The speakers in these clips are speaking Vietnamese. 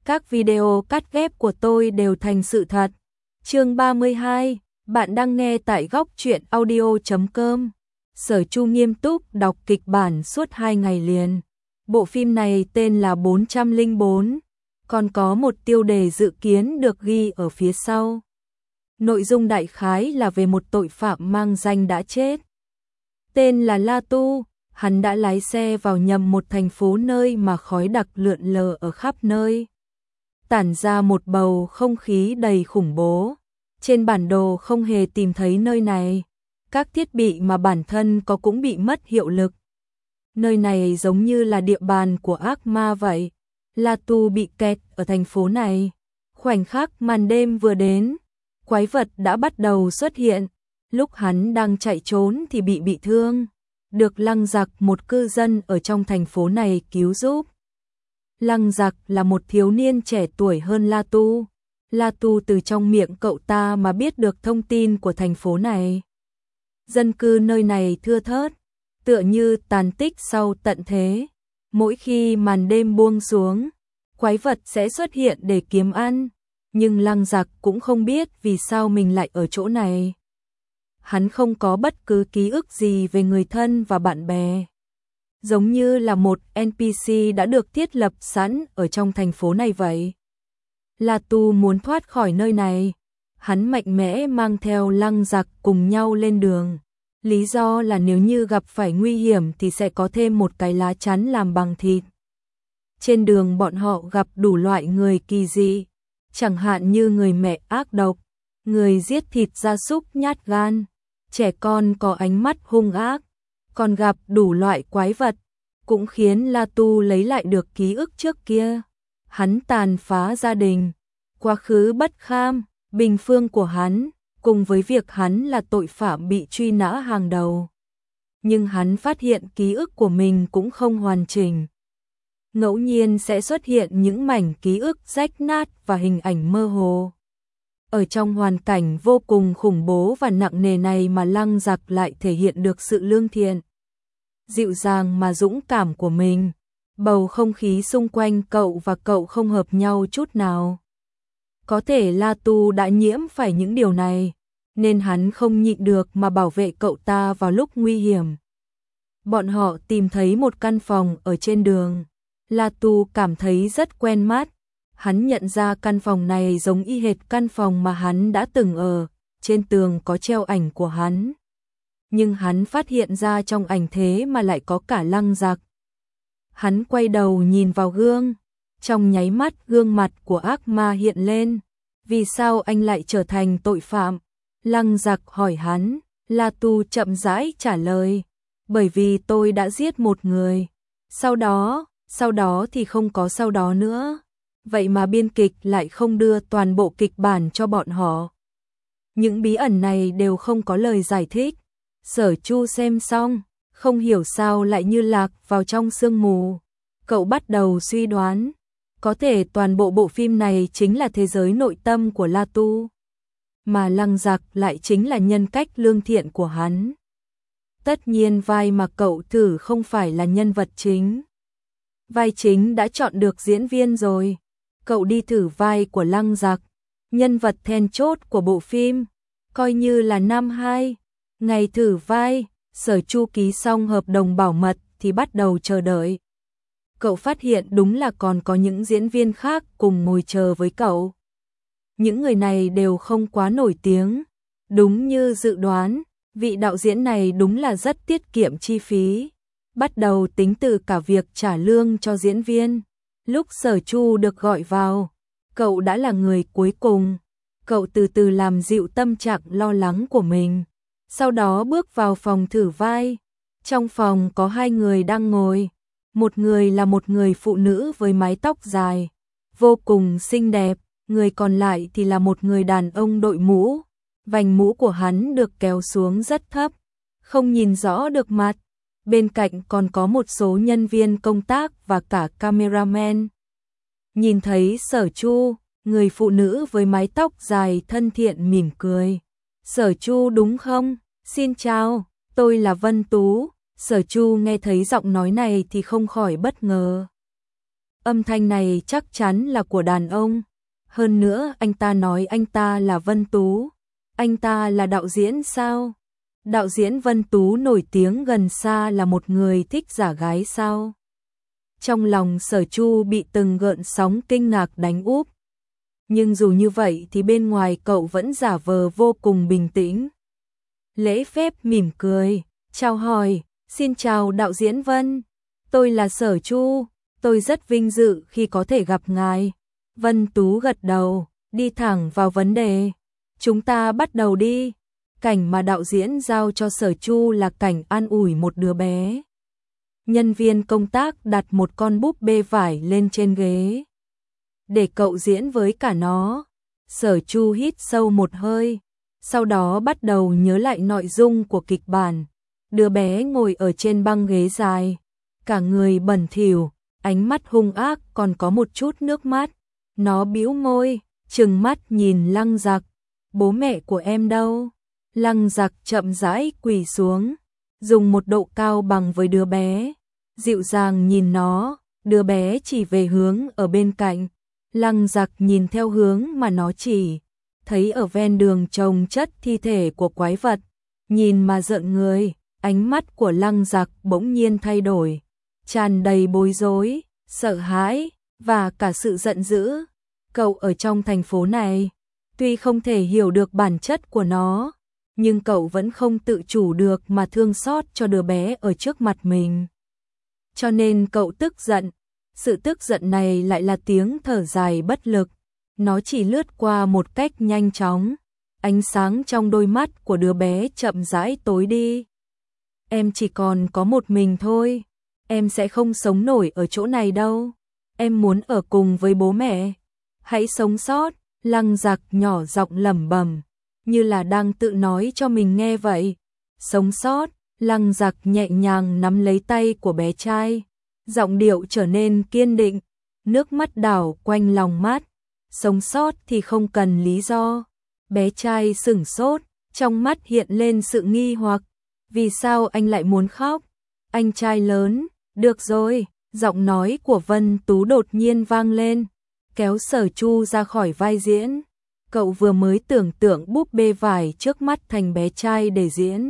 Các video cắt ghép của tôi đều thành sự thật. Chương 32, bạn đang nghe tại góc truyện audio.com. Sở Chu nghiêm túc đọc kịch bản suốt 2 ngày liền. Bộ phim này tên là 404, còn có một tiêu đề dự kiến được ghi ở phía sau. Nội dung đại khái là về một tội phạm mang danh đã chết. Tên là La Tu, hắn đã lái xe vào nhầm một thành phố nơi mà khói đặc lượn lờ ở khắp nơi, tản ra một bầu không khí đầy khủng bố. Trên bản đồ không hề tìm thấy nơi này, các thiết bị mà bản thân có cũng bị mất hiệu lực. Nơi này giống như là địa bàn của ác ma vậy. La Tu bị kẹt ở thành phố này. Khoảnh khắc màn đêm vừa đến, quái vật đã bắt đầu xuất hiện. Lúc hắn đang chạy trốn thì bị thương, được Lăng Giặc, một cư dân ở trong thành phố này cứu giúp. Lăng Giặc là một thiếu niên trẻ tuổi hơn La Tu. La Tu từ trong miệng cậu ta mà biết được thông tin của thành phố này. Dân cư nơi này thưa thớt, tựa như tàn tích sau tận thế. Mỗi khi màn đêm buông xuống, quái vật sẽ xuất hiện để kiếm ăn. Nhưng Lăng Giặc cũng không biết vì sao mình lại ở chỗ này. Hắn không có bất cứ ký ức gì về người thân và bạn bè. Giống như là một NPC đã được thiết lập sẵn ở trong thành phố này vậy. La Tu muốn thoát khỏi nơi này. Hắn mạnh mẽ mang theo Lăng Giặc cùng nhau lên đường. Lý do là nếu như gặp phải nguy hiểm thì sẽ có thêm một cái lá chắn làm bằng thịt. Trên đường bọn họ gặp đủ loại người kỳ dị, chẳng hạn như người mẹ ác độc, người giết thịt gia súc nhát gan, trẻ con có ánh mắt hung ác, còn gặp đủ loại quái vật, cũng khiến La Tu lấy lại được ký ức trước kia. Hắn tàn phá gia đình, quá khứ bất kham, bình phương của hắn, cùng với việc hắn là tội phạm bị truy nã hàng đầu. Nhưng hắn phát hiện ký ức của mình cũng không hoàn chỉnh. Ngẫu nhiên sẽ xuất hiện những mảnh ký ức rách nát và hình ảnh mơ hồ. Ở trong hoàn cảnh vô cùng khủng bố và nặng nề này mà Lăng Giặc lại thể hiện được sự lương thiện, dịu dàng mà dũng cảm của mình. Bầu không khí xung quanh cậu và cậu không hợp nhau chút nào. Có thể La Tu đã nhiễm phải những điều này, nên hắn không nhịn được mà bảo vệ cậu ta vào lúc nguy hiểm. Bọn họ tìm thấy một căn phòng ở trên đường. La Tu cảm thấy rất quen mắt. Hắn nhận ra căn phòng này giống y hệt căn phòng mà hắn đã từng ở. Trên tường có treo ảnh của hắn. Nhưng hắn phát hiện ra trong ảnh thế mà lại có cả Lăng Giặc. Hắn quay đầu nhìn vào gương. Trong nháy mắt gương mặt của ác ma hiện lên. Vì sao anh lại trở thành tội phạm? Lăng Giặc hỏi hắn. La Tu chậm rãi trả lời. Bởi vì tôi đã giết một người. Sau đó thì không có sau đó nữa. Vậy mà biên kịch lại không đưa toàn bộ kịch bản cho bọn họ. Những bí ẩn này đều không có lời giải thích. Sở Chu xem xong, không hiểu sao lại như lạc vào trong sương mù. Cậu bắt đầu suy đoán, có thể toàn bộ bộ phim này chính là thế giới nội tâm của La Tu, mà Lăng Giặc lại chính là nhân cách lương thiện của hắn. Tất nhiên vai mà cậu thử không phải là nhân vật chính. Vai chính đã chọn được diễn viên rồi. Cậu đi thử vai của Lăng Giặc, nhân vật then chốt của bộ phim, coi như là năm 2. Ngày thử vai, Sở Chu ký xong hợp đồng bảo mật thì bắt đầu chờ đợi. Cậu phát hiện đúng là còn có những diễn viên khác cùng ngồi chờ với cậu. Những người này đều không quá nổi tiếng. Đúng như dự đoán, vị đạo diễn này đúng là rất tiết kiệm chi phí. Bắt đầu tính từ cả việc trả lương cho diễn viên. Lúc Sở Chu được gọi vào, cậu đã là người cuối cùng. Cậu từ từ làm dịu tâm trạng lo lắng của mình. Sau đó bước vào phòng thử vai. Trong phòng có 2 người đang ngồi. Một người là một người phụ nữ với mái tóc dài, vô cùng xinh đẹp. Người còn lại thì là một người đàn ông đội mũ. Vành mũ của hắn được kéo xuống rất thấp, không nhìn rõ được mặt. Bên cạnh còn có một số nhân viên công tác và cả cameraman. Nhìn thấy Sở Chu, người phụ nữ với mái tóc dài thân thiện mỉm cười. Sở Chu đúng không? Xin chào, tôi là Vân Tú. Sở Chu nghe thấy giọng nói này thì không khỏi bất ngờ. Âm thanh này chắc chắn là của đàn ông. Hơn nữa anh ta nói anh ta là Vân Tú. Anh ta là đạo diễn sao? Đạo diễn Vân Tú nổi tiếng gần xa là một người thích giả gái sao? Trong lòng Sở Chu bị từng gợn sóng kinh ngạc đánh úp. Nhưng dù như vậy thì bên ngoài cậu vẫn giả vờ vô cùng bình tĩnh. Lễ phép mỉm cười, chào hỏi, xin chào đạo diễn Vân. Tôi là Sở Chu, tôi rất vinh dự khi có thể gặp ngài. Vân Tú gật đầu, đi thẳng vào vấn đề. Chúng ta bắt đầu đi. Cảnh mà đạo diễn giao cho Sở Chu là cảnh an ủi một đứa bé. Nhân viên công tác đặt một con búp bê vải lên trên ghế. Để cậu diễn với cả nó. Sở Chu hít sâu một hơi, sau đó bắt đầu nhớ lại nội dung của kịch bản. Đứa bé ngồi ở trên băng ghế dài, cả người bẩn thỉu, ánh mắt hung ác còn có một chút nước mắt. Nó bĩu môi, trừng mắt nhìn Lăng Giặc. Bố mẹ của em đâu? Lăng Giặc chậm rãi quỳ xuống, dùng một độ cao bằng với đứa bé, dịu dàng nhìn nó. Đứa bé chỉ về hướng ở bên cạnh. Lăng Giặc nhìn theo hướng mà nó chỉ, thấy ở ven đường chồng chất thi thể của quái vật, nhìn mà rợn người. Ánh mắt của Lăng Giặc bỗng nhiên thay đổi, tràn đầy bối rối, sợ hãi và cả sự giận dữ. Cậu ở trong thành phố này, tuy không thể hiểu được bản chất của nó, nhưng cậu vẫn không tự chủ được mà thương xót cho đứa bé ở trước mặt mình. Cho nên cậu tức giận. Sự tức giận này lại là tiếng thở dài bất lực. Nó chỉ lướt qua một cách nhanh chóng. Ánh sáng trong đôi mắt của đứa bé chậm rãi tối đi. Em chỉ còn có một mình thôi. Em sẽ không sống nổi ở chỗ này đâu. Em muốn ở cùng với bố mẹ. Hãy sống sót. Lăng Giặc nhỏ giọng lẩm bẩm, như là đang tự nói cho mình nghe vậy. Sống sót. Lăng Giặc nhẹ nhàng nắm lấy tay của bé trai, giọng điệu trở nên kiên định, nước mắt đảo quanh lòng mắt. Sống sót thì không cần lý do. Bé trai sửng sốt, trong mắt hiện lên sự nghi hoặc. Vì sao anh lại muốn khóc? Anh trai lớn, được rồi. Giọng nói của Vân Tú đột nhiên vang lên, kéo Sở Chu ra khỏi vai diễn. Cậu vừa mới tưởng tượng búp bê vải trước mắt thành bé trai để diễn.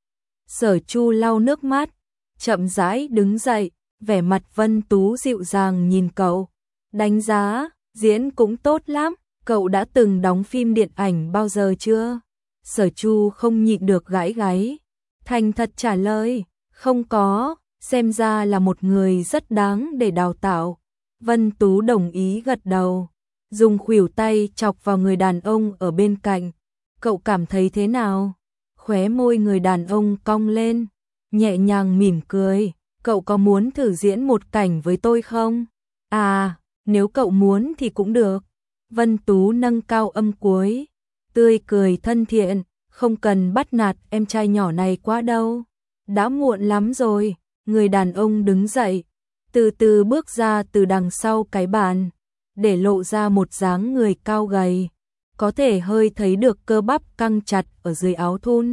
Sở Chu lau nước mắt, chậm rãi đứng dậy, vẻ mặt Vân Tú dịu dàng nhìn cậu. Đánh giá, diễn cũng tốt lắm. Cậu đã từng đóng phim điện ảnh bao giờ chưa? Sở Chu không nhịn được gãi gáy, thành thật trả lời, không có, xem ra là một người rất đáng để đào tạo. Vân Tú đồng ý gật đầu, dùng khuỷu tay chọc vào người đàn ông ở bên cạnh. Cậu cảm thấy thế nào? Khóe môi người đàn ông cong lên, nhẹ nhàng mỉm cười. Cậu có muốn thử diễn một cảnh với tôi không? À, nếu cậu muốn thì cũng được. Vân Tú nâng cao âm cuối, tươi cười thân thiện, không cần bắt nạt em trai nhỏ này quá đâu. Đã muộn lắm rồi. Người đàn ông đứng dậy, từ từ bước ra từ đằng sau cái bàn, để lộ ra một dáng người cao gầy, có thể hơi thấy được cơ bắp căng chặt ở dưới áo thun.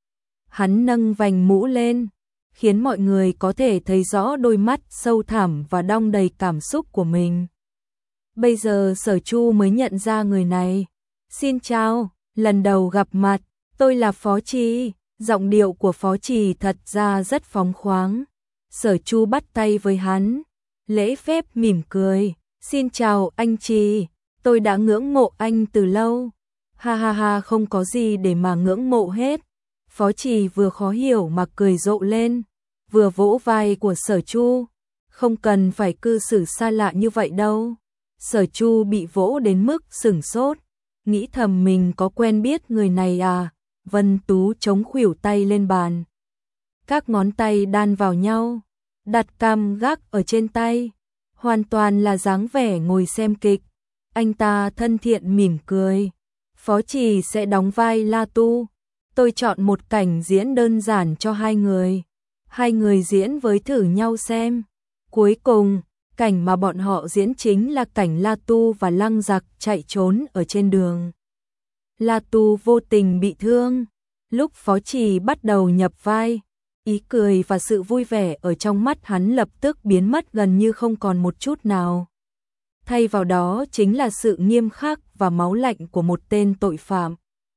Hắn nâng vành mũ lên, khiến mọi người có thể thấy rõ đôi mắt sâu thẳm và đong đầy cảm xúc của mình. Bây giờ Sở Chu mới nhận ra người này. Xin chào, lần đầu gặp mặt, tôi là Phó Trì. Giọng điệu của Phó Trì thật ra rất phóng khoáng. Sở Chu bắt tay với hắn, lễ phép mỉm cười. Xin chào anh Trì, tôi đã ngưỡng mộ anh từ lâu. Ha ha ha, không có gì để mà ngưỡng mộ hết. Phó Trì vừa khó hiểu mà cười rộ lên, vừa vỗ vai của Sở Chu. Không cần phải cư xử xa lạ như vậy đâu. Sở Chu bị vỗ đến mức sửng sốt, nghĩ thầm mình có quen biết người này à. Vân Tú chống khuỷu tay lên bàn, các ngón tay đan vào nhau, đặt cằm gác ở trên tay, hoàn toàn là dáng vẻ ngồi xem kịch. Anh ta thân thiện mỉm cười. Phó Trì sẽ đóng vai La Tu. Tôi chọn một cảnh diễn đơn giản cho hai người. Hai người diễn với thử nhau xem. Cuối cùng, cảnh mà bọn họ diễn chính là cảnh La Tu và Lăng Giặc chạy trốn ở trên đường. La Tu vô tình bị thương. Lúc Phó Trì bắt đầu nhập vai, Ý cười và sự vui vẻ ở trong mắt hắn lập tức biến mất gần như không còn một chút nào. Thay vào đó chính là sự nghiêm khắc và máu lạnh của một tên tội phạm.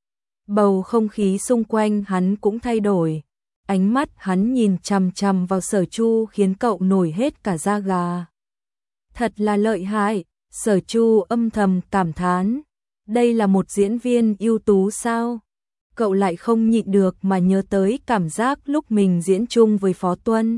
Bầu không khí xung quanh hắn cũng thay đổi. Ánh mắt hắn nhìn chằm chằm vào Sở Chu khiến cậu nổi hết cả da gà. Thật là lợi hại, Sở Chu âm thầm cảm thán. Đây là một diễn viên ưu tú sao? Cậu lại không nhịn được mà nhớ tới cảm giác lúc mình diễn chung với Phó Tuân.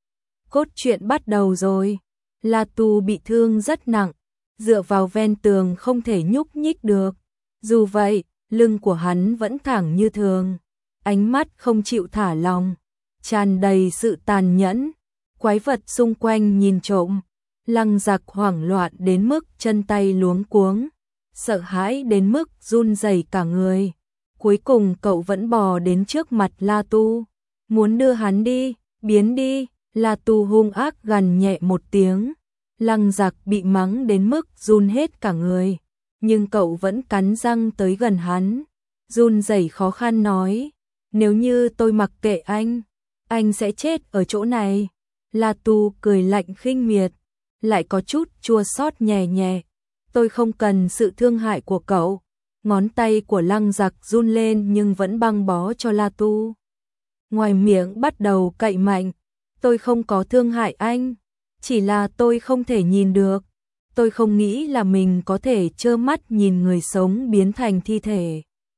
Cốt truyện bắt đầu rồi. La Tu bị thương rất nặng, dựa vào ven tường không thể nhúc nhích được. Dù vậy, lưng của hắn vẫn thẳng như thường. Ánh mắt không chịu thả lòng, tràn đầy sự tàn nhẫn. Quái vật xung quanh nhìn trộm. Lăng Giặc hoảng loạn đến mức chân tay luống cuống, sợ hãi đến mức run rẩy cả người. Cuối cùng cậu vẫn bò đến trước mặt La Tu, muốn đưa hắn đi, biến đi. La Tu hung ác gằn nhẹ một tiếng. Lăng Giặc bị mắng đến mức run hết cả người, nhưng cậu vẫn cắn răng tới gần hắn, run rẩy khó khăn nói, nếu như tôi mặc kệ anh sẽ chết ở chỗ này. La Tu cười lạnh khinh miệt, lại có chút chua xót nhẹ nhẹ, tôi không cần sự thương hại của cậu. Ngón tay của Lăng Giặc run lên nhưng vẫn băng bó cho La Tu. Ngoài miệng bắt đầu cậy mạnh, tôi không có thương hại anh, chỉ là tôi không thể nhìn được. Tôi không nghĩ là mình có thể trơ mắt nhìn người sống biến thành thi thể.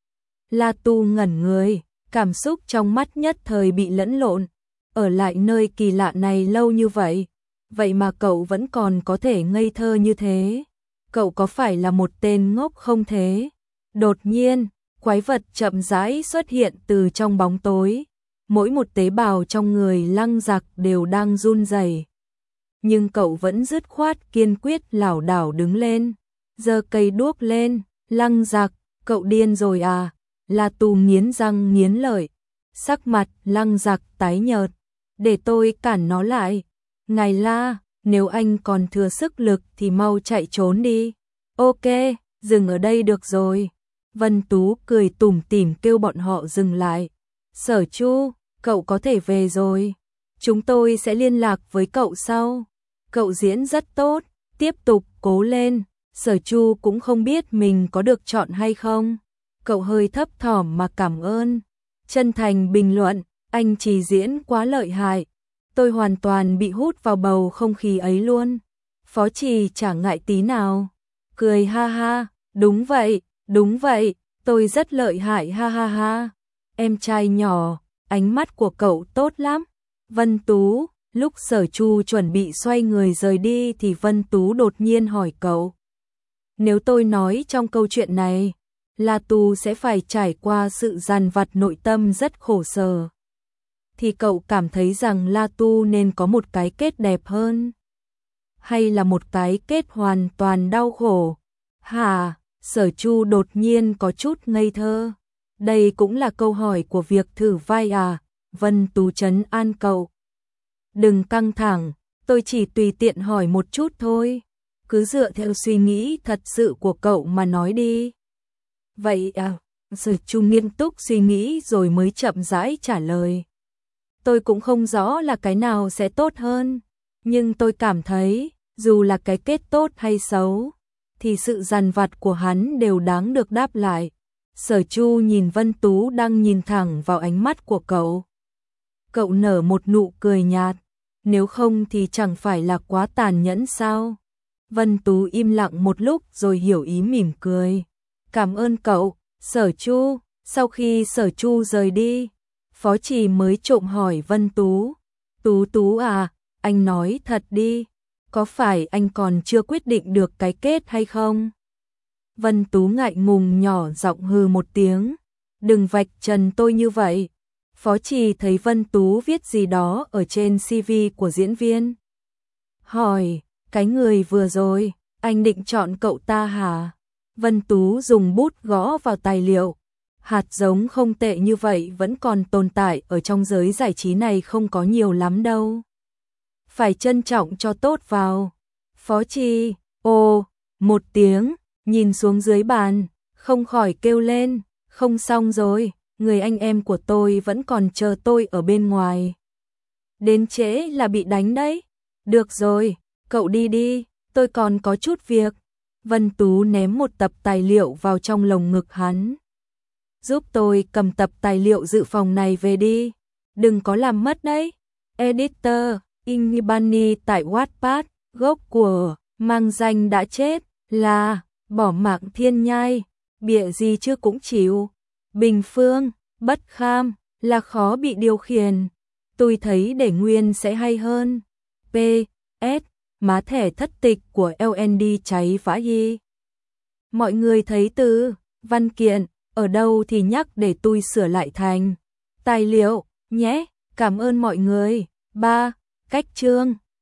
La Tu ngẩn người, cảm xúc trong mắt nhất thời bị lẫn lộn. Ở lại nơi kỳ lạ này lâu như vậy, vậy mà cậu vẫn còn có thể ngây thơ như thế. Cậu có phải là một tên ngốc không thế? Đột nhiên, quái vật chậm rãi xuất hiện từ trong bóng tối. Mỗi một tế bào trong người Lăng Giặc đều đang run rẩy. Nhưng cậu vẫn dứt khoát kiên quyết lảo đảo đứng lên, giơ cây đuốc lên. Lăng Giặc, cậu điên rồi à? La Tu nghiến răng nghiến lợi. Sắc mặt Lăng Giặc tái nhợt. Để tôi cản nó lại. Ngài La, nếu anh còn thừa sức lực thì mau chạy trốn đi. Ok, dừng ở đây được rồi. Vân Tú cười tủm tỉm kêu bọn họ dừng lại. Sở Chu, cậu có thể về rồi. Chúng tôi sẽ liên lạc với cậu sau. Cậu diễn rất tốt, tiếp tục cố lên. Sở Chu cũng không biết mình có được chọn hay không. Cậu hơi thấp thỏm mà cảm ơn. Chân thành bình luận, anh chỉ diễn quá lợi hại. Tôi hoàn toàn bị hút vào bầu không khí ấy luôn. Phó Trì chả ngại tí nào. Cười ha ha, đúng vậy, tôi rất lợi hại ha ha ha. Em trai nhỏ, ánh mắt của cậu tốt lắm. Vân Tú, lúc Sở Chu chuẩn bị xoay người rời đi thì Vân Tú đột nhiên hỏi cậu. Nếu tôi nói trong câu chuyện này, La Tu sẽ phải trải qua sự dằn vặt nội tâm rất khổ sở, thì cậu cảm thấy rằng La Tu nên có một cái kết đẹp hơn, hay là một cái kết hoàn toàn đau khổ? Hả? Sở Chu đột nhiên có chút ngây thơ. Đây cũng là câu hỏi của việc thử vai à? Vân Tú trấn an cậu. Đừng căng thẳng, tôi chỉ tùy tiện hỏi một chút thôi. Cứ dựa theo suy nghĩ thật sự của cậu mà nói đi. Vậy à? Sở Chu nghiêm túc suy nghĩ rồi mới chậm rãi trả lời. Tôi cũng không rõ là cái nào sẽ tốt hơn, nhưng tôi cảm thấy, dù là cái kết tốt hay xấu, thì sự dằn vặt của hắn đều đáng được đáp lại. Sở Chu nhìn Vân Tú đang nhìn thẳng vào ánh mắt của cậu. Cậu nở một nụ cười nhạt, nếu không thì chẳng phải là quá tàn nhẫn sao? Vân Tú im lặng một lúc rồi hiểu ý mỉm cười. Cảm ơn cậu, Sở Chu. Sau khi Sở Chu rời đi, Phó Trì mới trộm hỏi Vân Tú. Tú à, anh nói thật đi, có phải anh còn chưa quyết định được cái kết hay không? Vân Tú ngại ngùng nhỏ giọng hừ một tiếng. Đừng vạch trần tôi như vậy. Phó Trì thấy Vân Tú viết gì đó ở trên CV của diễn viên. Hỏi, cái người vừa rồi, anh định chọn cậu ta hả? Vân Tú dùng bút gõ vào tài liệu. Hạt giống không tệ như vậy vẫn còn tồn tại ở trong giới giải trí này không có nhiều lắm đâu. Phải trân trọng cho tốt vào. Phó Trì, một tiếng, nhìn xuống dưới bàn, không khỏi kêu lên, không xong rồi, người anh em của tôi vẫn còn chờ tôi ở bên ngoài. Đến trễ là bị đánh đấy. Được rồi, cậu đi đi, tôi còn có chút việc. Vân Tú ném một tập tài liệu vào trong lồng ngực hắn. Giúp tôi cầm tập tài liệu dự phòng này về đi. Đừng có làm mất đấy. Editor, Inibani tại Wattpad, gốc của mang danh đã chết là bỏ mạng thiên nhai. Bịa gì chứ cũng chịu. Bình Phương, bất kham, là khó bị điều khiển. Tôi thấy để nguyên sẽ hay hơn. P.S. Má thẻ thất tịch của LND cháy vã hi. Mọi người thấy từ văn kiện ở đâu thì nhắc để tôi sửa lại thành tài liệu nhé. Cảm ơn mọi người. 3. Cách chương